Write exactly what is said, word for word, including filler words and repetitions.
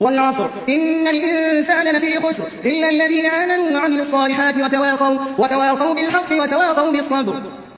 والعصر إن الإنسان لفي خسر إلا الذين آمنوا وعملوا الصالحات وتواصوا وتواصوا بالحق وتواصوا بالصبر.